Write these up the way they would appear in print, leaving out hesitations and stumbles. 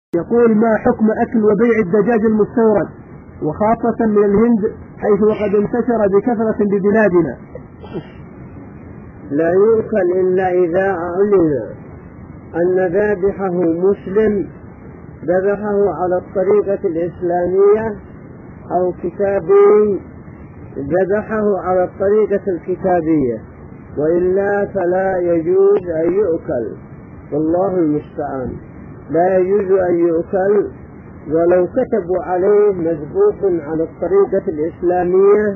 يقول: ما حكم أكل وبيع الدجاج المستورد وخاصة من الهند حيث وقد انتشر بكثرة ببلادنا؟ لا يؤكل إلا إذا علم أن ذابحه مسلم ذبحه على الطريقة الإسلامية أو كتابي ذبحه على الطريقة الكتابية، وإلا فلا يجوز أن يؤكل، والله المستعان. لا يجوز أن يؤكل، ولو كتبوا عليه مذبوح على الطريقة الإسلامية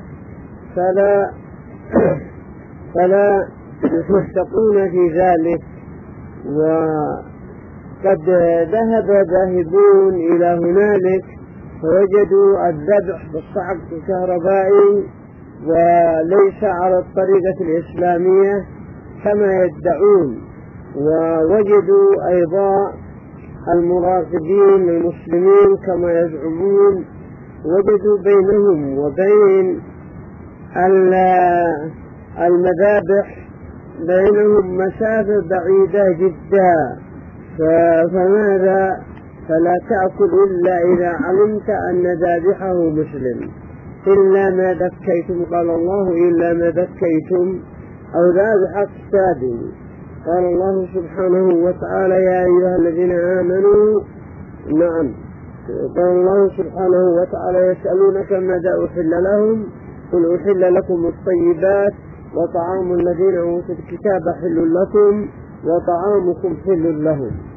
فلا يشتقون في ذلك. وقد ذهب ذاهبون إلى هنالك فوجدوا الذبح بالصعق الكهربائي وليس على الطريقة الإسلامية كما يدعون، ووجدوا أيضا المراقبين المسلمين كما يزعمون، وجدوا بينهم وبين المذابح بينهم مسافة بعيدة جدا. فماذا؟ فلا تأكل إلا إذا علمت أن ذابحه مسلم، إلا ما ذكيتم، قال الله: إلا ما ذكيتم أو ذابح السادي. قال الله سبحانه وتعالى: يا أيها الذين آمنوا. نعم، قال الله سبحانه وتعالى: يسألونك ماذا أحل لهم، قل أحل لكم الطيبات وطعام الذين أوتوا الكتاب حل لكم وطعامكم حل لهم.